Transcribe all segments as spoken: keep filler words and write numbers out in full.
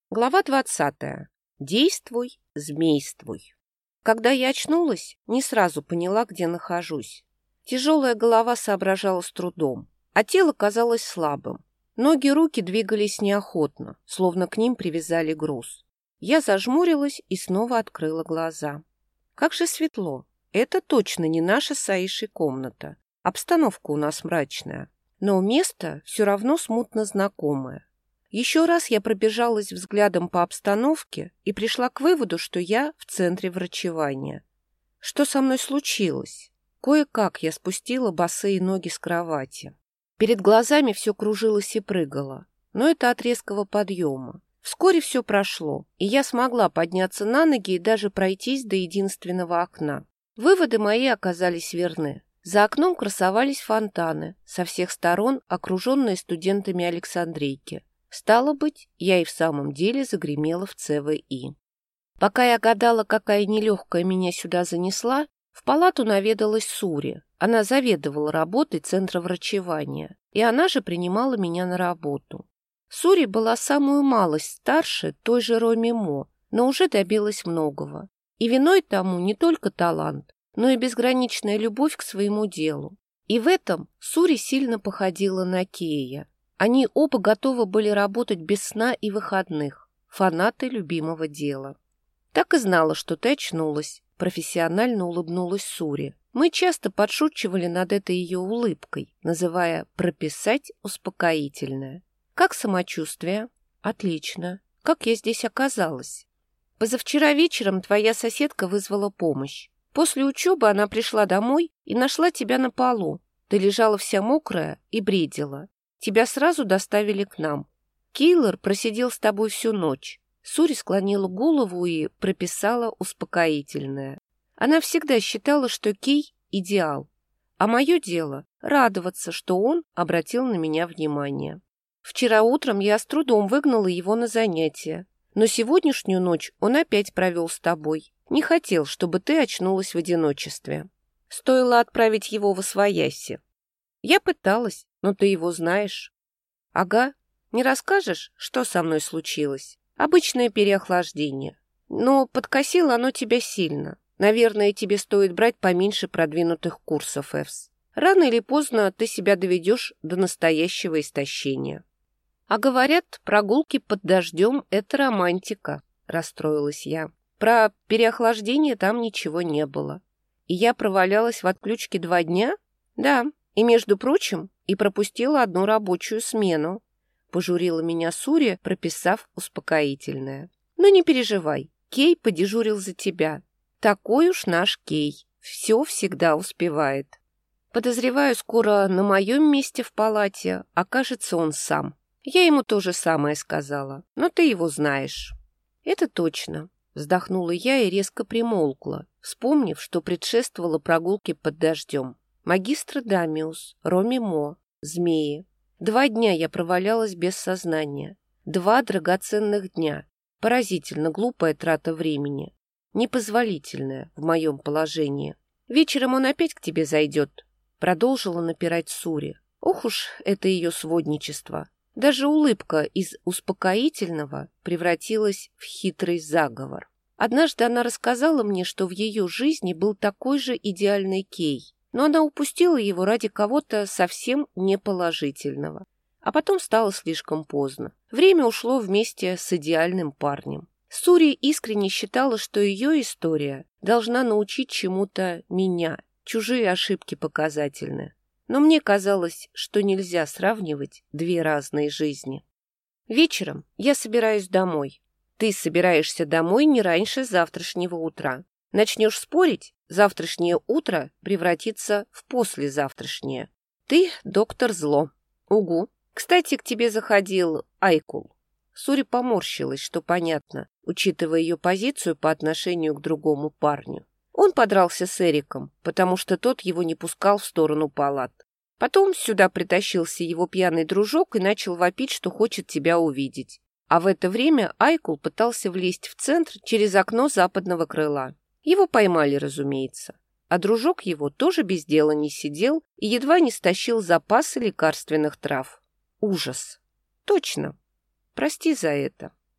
Глава двадцатая. Действуй, змействуй. Когда я очнулась, не сразу поняла, где нахожусь. Тяжелая голова соображала с трудом, а тело казалось слабым. Ноги и руки двигались неохотно, словно к ним привязали груз. Я зажмурилась и снова открыла глаза. Как же светло. Это точно не наша с Аишей комната. Обстановка у нас мрачная, но место все равно смутно знакомое. Еще раз я пробежалась взглядом по обстановке и пришла к выводу, что я в центре врачевания. Что со мной случилось? Кое-как я спустила босые ноги с кровати. Перед глазами все кружилось и прыгало, но это от резкого подъема. Вскоре все прошло, и я смогла подняться на ноги и даже пройтись до единственного окна. Выводы мои оказались верны. За окном красовались фонтаны, со всех сторон окруженные студентами Александрийки. Стало быть, я и в самом деле загремела в Цэ Вэ И. Пока я гадала, какая нелегкая меня сюда занесла, в палату наведалась Сури. Она заведовала работой центра врачевания, и она же принимала меня на работу. Сури была самую малость старше той же Роми Мо, но уже добилась многого. И виной тому не только талант, но и безграничная любовь к своему делу. И в этом Сури сильно походила на Кея. Они оба готовы были работать без сна и выходных, фанаты любимого дела. Так и знала, что ты очнулась, профессионально улыбнулась Сури. Мы часто подшучивали над этой ее улыбкой, называя «прописать успокоительное». Как самочувствие? Отлично. Как я здесь оказалась? Позавчера вечером твоя соседка вызвала помощь. После учебы она пришла домой и нашла тебя на полу. Ты лежала вся мокрая и бредила. Тебя сразу доставили к нам. Киллер просидел с тобой всю ночь. Сури склонила голову и прописала успокоительное. Она всегда считала, что Кей – идеал. А мое дело – радоваться, что он обратил на меня внимание. Вчера утром я с трудом выгнала его на занятия. Но сегодняшнюю ночь он опять провел с тобой. Не хотел, чтобы ты очнулась в одиночестве. Стоило отправить его восвояси. Я пыталась, но ты его знаешь. Ага. Не расскажешь, что со мной случилось? Обычное переохлаждение. Но подкосило оно тебя сильно. Наверное, тебе стоит брать поменьше продвинутых курсов, Эвс. Рано или поздно ты себя доведешь до настоящего истощения. А говорят, прогулки под дождем – это романтика, расстроилась я. Про переохлаждение там ничего не было. И я провалялась в отключке два дня? Да. И, между прочим, и пропустила одну рабочую смену. Пожурила меня Сури, прописав успокоительное. Но не переживай, Кей подежурил за тебя. Такой уж наш Кей. Все всегда успевает. Подозреваю, скоро на моем месте в палате окажется он сам. Я ему то же самое сказала, но ты его знаешь. Это точно. Вздохнула я и резко примолкла, вспомнив, что предшествовало прогулке под дождем. Магистр Дамиус, Роми Мо, змеи. Два дня я провалялась без сознания. Два драгоценных дня. Поразительно глупая трата времени. Непозволительная в моем положении. Вечером он опять к тебе зайдет. Продолжила напирать Сури. Ох уж это ее сводничество. Даже улыбка из успокоительного превратилась в хитрый заговор. Однажды она рассказала мне, что в ее жизни был такой же идеальный Кей, но она упустила его ради кого-то совсем неположительного. А потом стало слишком поздно. Время ушло вместе с идеальным парнем. Сури искренне считала, что ее история должна научить чему-то меня. Чужие ошибки показательны. Но мне казалось, что нельзя сравнивать две разные жизни. Вечером я собираюсь домой. Ты собираешься домой не раньше завтрашнего утра. Начнешь спорить, завтрашнее утро превратится в послезавтрашнее. Ты доктор Зло. Угу. Кстати, к тебе заходил Айкул. Сури поморщилась, что понятно, учитывая ее позицию по отношению к другому парню. Он подрался с Эриком, потому что тот его не пускал в сторону палат. Потом сюда притащился его пьяный дружок и начал вопить, что хочет тебя увидеть. А в это время Айкул пытался влезть в центр через окно западного крыла. Его поймали, разумеется. А дружок его тоже без дела не сидел и едва не стащил запасы лекарственных трав. Ужас. Точно. Прости за это.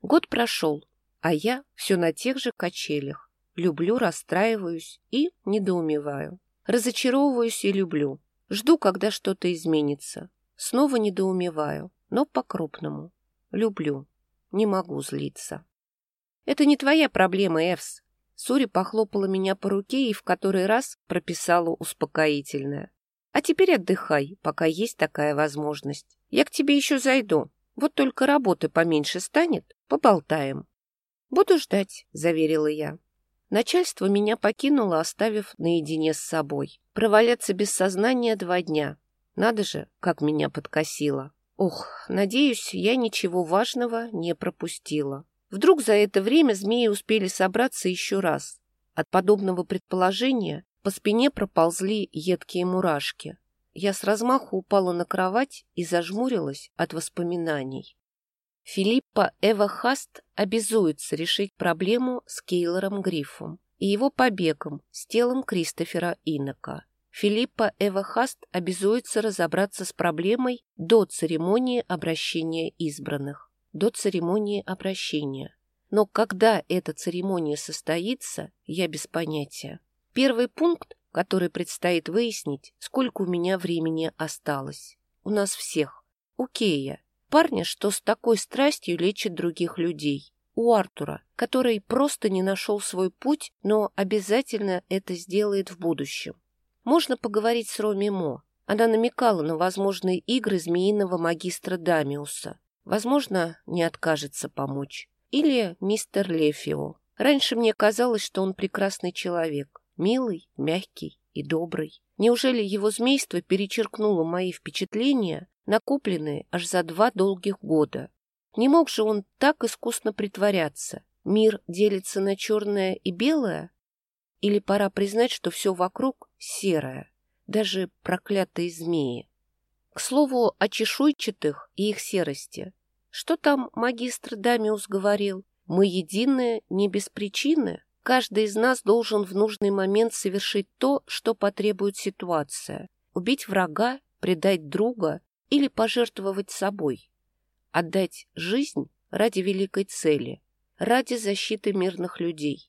Год прошел, а я все на тех же качелях. Люблю, расстраиваюсь и недоумеваю. Разочаровываюсь и люблю. Жду, когда что-то изменится. Снова недоумеваю, но по-крупному. Люблю. Не могу злиться. Это не твоя проблема, Эвс. Сури похлопала меня по руке и в который раз прописала успокоительное. А теперь отдыхай, пока есть такая возможность. Я к тебе еще зайду. Вот только работы поменьше станет, поболтаем. Буду ждать, заверила я. Начальство меня покинуло, оставив наедине с собой. Проваляться без сознания два дня. Надо же, как меня подкосило. Ох, надеюсь, я ничего важного не пропустила. Вдруг за это время змеи успели собраться еще раз. От подобного предположения по спине проползли едкие мурашки. Я с размаху упала на кровать и зажмурилась от воспоминаний. Филиппа Эва Хаст обязуется решить проблему с Кейлором Гриффом и его побегом с телом Кристофера Инока. Филиппа Эва Хаст обязуется разобраться с проблемой до церемонии обращения избранных. До церемонии обращения. Но когда эта церемония состоится, я без понятия. Первый пункт, который предстоит выяснить, сколько у меня времени осталось. У нас всех. У Кея, парня, что с такой страстью лечит других людей. У Артура, который просто не нашел свой путь, но обязательно это сделает в будущем. Можно поговорить с Роми Мо. Она намекала на возможные игры змеиного магистра Дамиуса. Возможно, не откажется помочь. Или мистер Лефио. Раньше мне казалось, что он прекрасный человек. Милый, мягкий и добрый. Неужели его змейство перечеркнуло мои впечатления, накопленные аж за два долгих года? Не мог же он так искусно притворяться? Мир делится на черное и белое? Или пора признать, что все вокруг серое, даже проклятые змеи? К слову о чешуйчатых и их серости. Что там магистр Дамиус говорил? Мы едины не без причины. Каждый из нас должен в нужный момент совершить то, что потребует ситуация. Убить врага, предать друга или пожертвовать собой. Отдать жизнь ради великой цели, ради защиты мирных людей.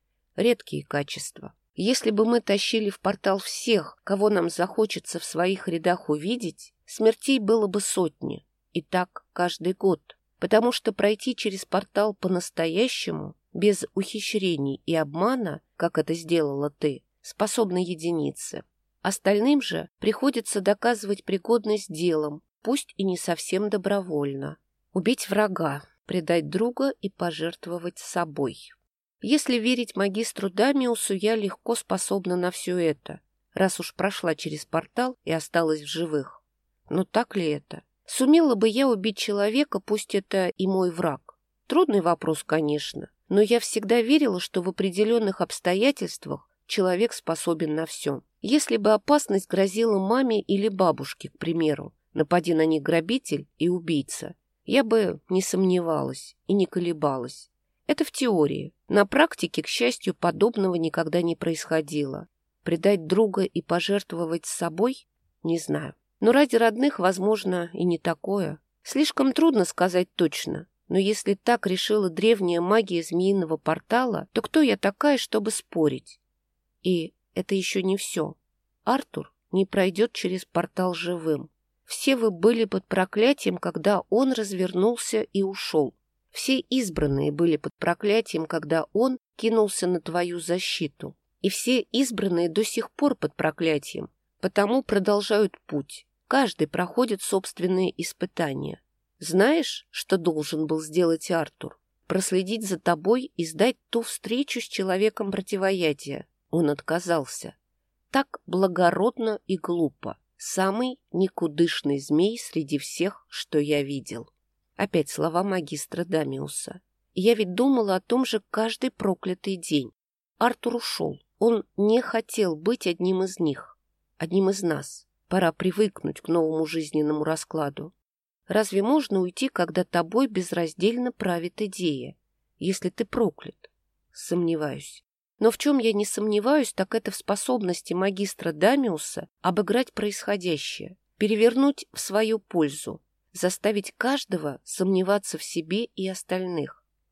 Редкие качества. Если бы мы тащили в портал всех, кого нам захочется в своих рядах увидеть, смертей было бы сотни. И так каждый год. Потому что пройти через портал по-настоящему, без ухищрений и обмана, как это сделала ты, способны единицы. Остальным же приходится доказывать пригодность делом, пусть и не совсем добровольно. Убить врага, предать друга и пожертвовать собой. Если верить магистру Дамиусу, я легко способна на все это, раз уж прошла через портал и осталась в живых. Но так ли это? Сумела бы я убить человека, пусть это и мой враг? Трудный вопрос, конечно, но я всегда верила, что в определенных обстоятельствах человек способен на все. Если бы опасность грозила маме или бабушке, к примеру, напади на них грабитель и убийца, я бы не сомневалась и не колебалась. Это в теории. На практике, к счастью, подобного никогда не происходило. Предать друга и пожертвовать собой? Не знаю. Но ради родных, возможно, и не такое. Слишком трудно сказать точно. Но если так решила древняя магия змеиного портала, то кто я такая, чтобы спорить? И это еще не все. Артур не пройдет через портал живым. Все вы были под проклятием, когда он развернулся и ушел. Все избранные были под проклятием, когда он кинулся на твою защиту. И все избранные до сих пор под проклятием, потому продолжают путь. Каждый проходит собственные испытания. Знаешь, что должен был сделать Артур? Проследить за тобой и сдать ту встречу с человеком противоядия. Он отказался. Так благородно и глупо. Самый никудышный змей среди всех, что я видел. Опять слова магистра Дамиуса. И я ведь думала о том же каждый проклятый день. Артур ушел. Он не хотел быть одним из них, одним из нас. Пора привыкнуть к новому жизненному раскладу. Разве можно уйти, когда тобой безраздельно правит идея, если ты проклят? Сомневаюсь. Но в чем я не сомневаюсь, так это в способности магистра Дамиуса обыграть происходящее, перевернуть в свою пользу, заставить каждого сомневаться в себе и остальных.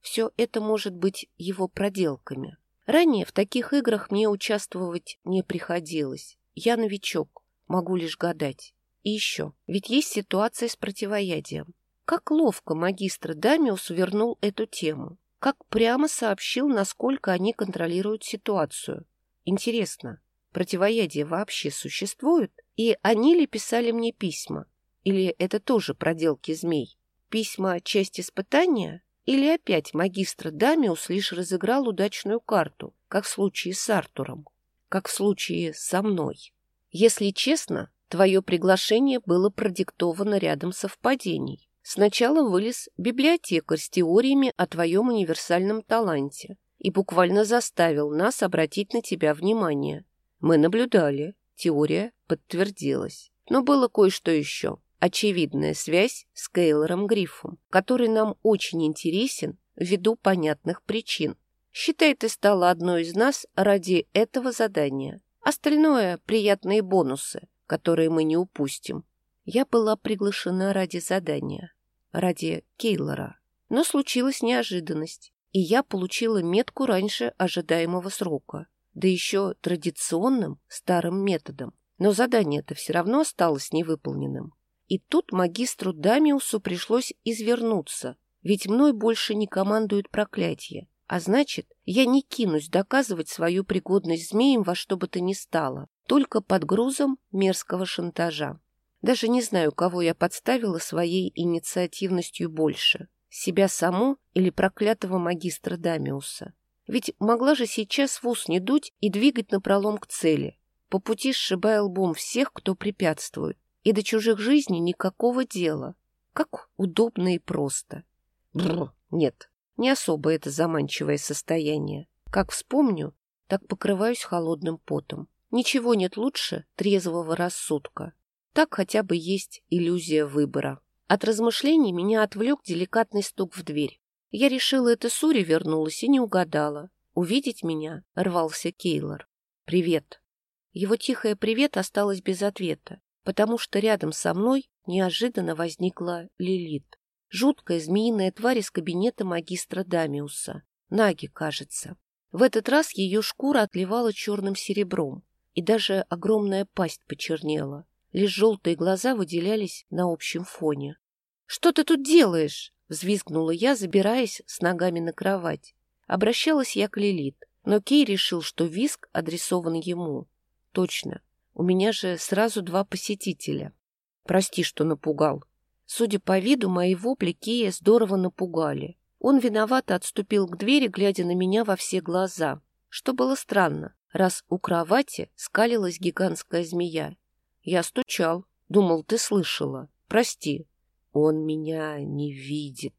все это может быть его проделками. Ранее в таких играх мне участвовать не приходилось. Я новичок, могу лишь гадать. И еще, ведь есть ситуация с противоядием. Как ловко магистр Дамиус вернул эту тему. Как прямо сообщил, насколько они контролируют ситуацию. Интересно, противоядие вообще существует? И они ли писали мне письма? Или это тоже проделки змей? Письма — часть испытания? Или опять магистр Дамиус лишь разыграл удачную карту, как в случае с Артуром, как в случае со мной? Если честно, твое приглашение было продиктовано рядом совпадений. Сначала вылез библиотекарь с теориями о твоем универсальном таланте и буквально заставил нас обратить на тебя внимание. Мы наблюдали, теория подтвердилась. Но было кое-что еще. Очевидная связь с Кейлором Гриффом, который нам очень интересен ввиду понятных причин. Считай, ты стала одной из нас ради этого задания. Остальное — приятные бонусы, которые мы не упустим. Я была приглашена ради задания, ради Кейлора. Но случилась неожиданность, и я получила метку раньше ожидаемого срока, да еще традиционным старым методом. Но задание-то все равно осталось невыполненным. И тут магистру Дамиусу пришлось извернуться, ведь мной больше не командует проклятие. А значит, я не кинусь доказывать свою пригодность змеям во что бы то ни стало, только под грузом мерзкого шантажа. Даже не знаю, кого я подставила своей инициативностью больше — себя саму или проклятого магистра Дамиуса. Ведь могла же сейчас в ус не дуть и двигать напролом к цели, по пути сшибая лбом всех, кто препятствует. И до чужих жизней никакого дела. Как удобно и просто. Бррр, нет, не особо это заманчивое состояние. Как вспомню, так покрываюсь холодным потом. Ничего нет лучше трезвого рассудка. Так хотя бы есть иллюзия выбора. От размышлений меня отвлек деликатный стук в дверь. Я решила, это Сури вернулась и не угадала. Увидеть меня рвался Кейлор. «Привет». Его тихое «привет» осталось без ответа, потому что рядом со мной неожиданно возникла Лилит. Жуткая змеиная тварь из кабинета магистра Дамиуса. Наги, кажется. В этот раз ее шкура отливала черным серебром, и даже огромная пасть почернела. Лишь желтые глаза выделялись на общем фоне. «Что ты тут делаешь?» — взвизгнула я, забираясь с ногами на кровать. Обращалась я к Лилит, но Кей решил, что визг адресован ему. Точно. У меня же сразу два посетителя. Прости, что напугал. Судя по виду, мои вопли Кея здорово напугали. Он виновато отступил к двери, глядя на меня во все глаза. Что было странно, раз у кровати скалилась гигантская змея. Я стучал. Думал, ты слышала. Прости. Он меня не видит.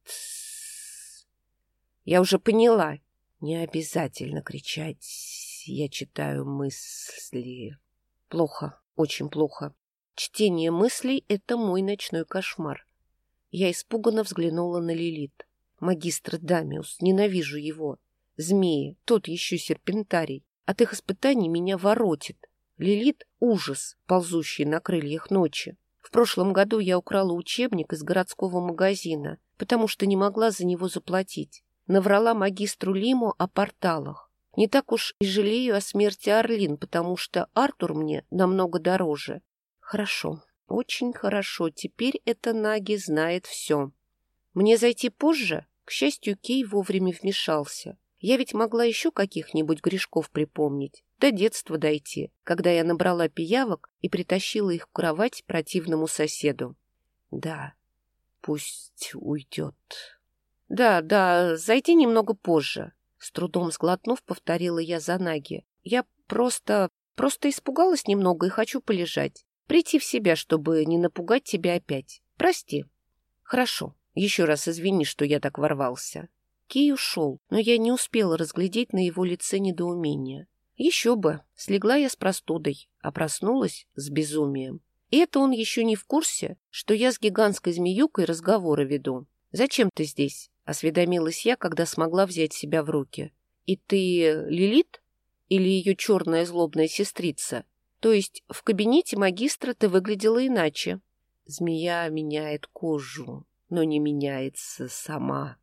Я уже поняла. Не обязательно кричать. Я читаю мысли. Плохо, очень плохо. Чтение мыслей — это мой ночной кошмар. Я испуганно взглянула на Лилит. Магистр Дамиус, ненавижу его. Змеи, тот еще серпентарий. От их испытаний меня воротит. Лилит — ужас, ползущий на крыльях ночи. В прошлом году я украла учебник из городского магазина, потому что не могла за него заплатить. Наврала магистру Лиму о порталах. Не так уж и жалею о смерти Орлин, потому что Артур мне намного дороже. Хорошо, очень хорошо, теперь эта Наги знает все. Мне зайти позже? К счастью, Кей вовремя вмешался. Я ведь могла еще каких-нибудь грешков припомнить. До детства дойти, когда я набрала пиявок и притащила их в кровать противному соседу. Да, пусть уйдет. Да, да, зайди немного позже. С трудом сглотнув, повторила я за Наги. Я просто, просто испугалась немного и хочу полежать. Прийти в себя, чтобы не напугать тебя опять. Прости. Хорошо. Еще раз извини, что я так ворвался. Кей ушел, но я не успела разглядеть на его лице недоумение. Еще бы. Слегла я с простудой, а проснулась с безумием. И это он еще не в курсе, что я с гигантской змеюкой разговоры веду. «Зачем ты здесь?» — осведомилась я, когда смогла взять себя в руки. «И ты Лилит? Или ее черная злобная сестрица? То есть в кабинете магистра ты выглядела иначе?» Змея меняет кожу, но не меняется сама.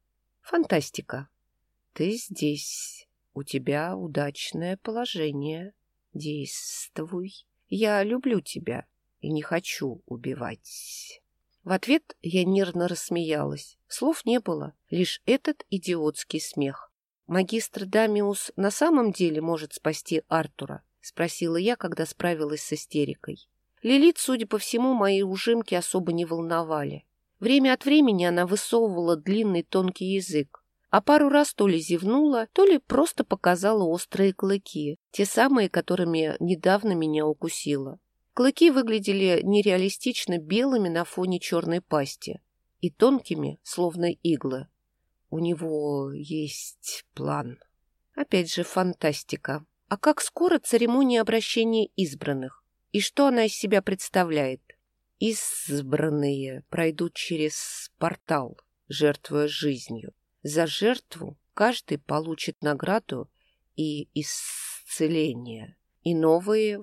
Фантастика. Ты здесь. У тебя удачное положение. Действуй. Я люблю тебя и не хочу убивать. В ответ я нервно рассмеялась. Слов не было, лишь этот идиотский смех. «Магистр Дамиус на самом деле может спасти Артура?» — спросила я, когда справилась с истерикой. Лилит, судя по всему, мои ужимки особо не волновали. Время от времени она высовывала длинный тонкий язык, а пару раз то ли зевнула, то ли просто показала острые клыки, те самые, которыми недавно меня укусила. Клыки выглядели нереалистично белыми на фоне черной пасти и тонкими, словно иглы. У него есть план. Опять же, фантастика. А как скоро церемония обращения избранных? И что она из себя представляет? Избранные пройдут через портал, жертвуя жизнью. За жертву каждый получит награду и исцеление, и новые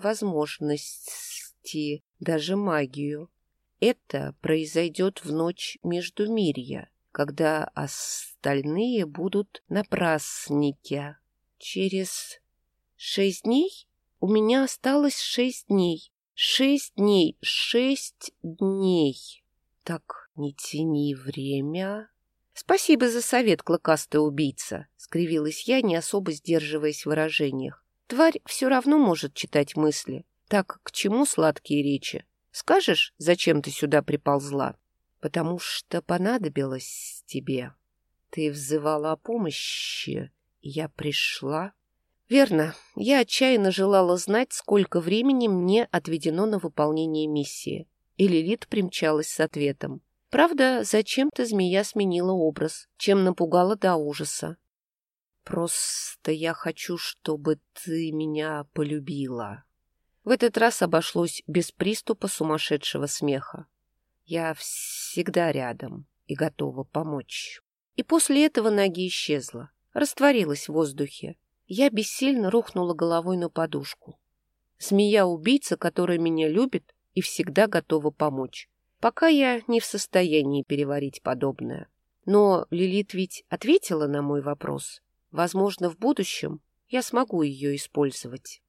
возможности, даже магию. Это произойдет в ночь Междумирья, когда остальные будут на празднике. Через шесть дней? У меня осталось шесть дней. Шесть дней, шесть дней. Так, не тяни время. Спасибо за совет, клыкастая убийца, скривилась я, не особо сдерживаясь в выражениях. Тварь все равно может читать мысли. Так к чему сладкие речи? Скажешь, зачем ты сюда приползла? Потому что понадобилось тебе. Ты взывала о помощи, и я пришла. Верно, я отчаянно желала знать, сколько времени мне отведено на выполнение миссии. И Лилит примчалась с ответом. Правда, зачем-то змея сменила образ, чем напугала до ужаса. Просто я хочу, чтобы ты меня полюбила. В этот раз обошлось без приступа сумасшедшего смеха. Я всегда рядом и готова помочь. И после этого ноги исчезла, растворилась в воздухе. Я бессильно рухнула головой на подушку. Змея-убийца, которая меня любит и всегда готова помочь. Пока я не в состоянии переварить подобное. Но Лилит ведь ответила на мой вопрос. Возможно, в будущем я смогу ее использовать.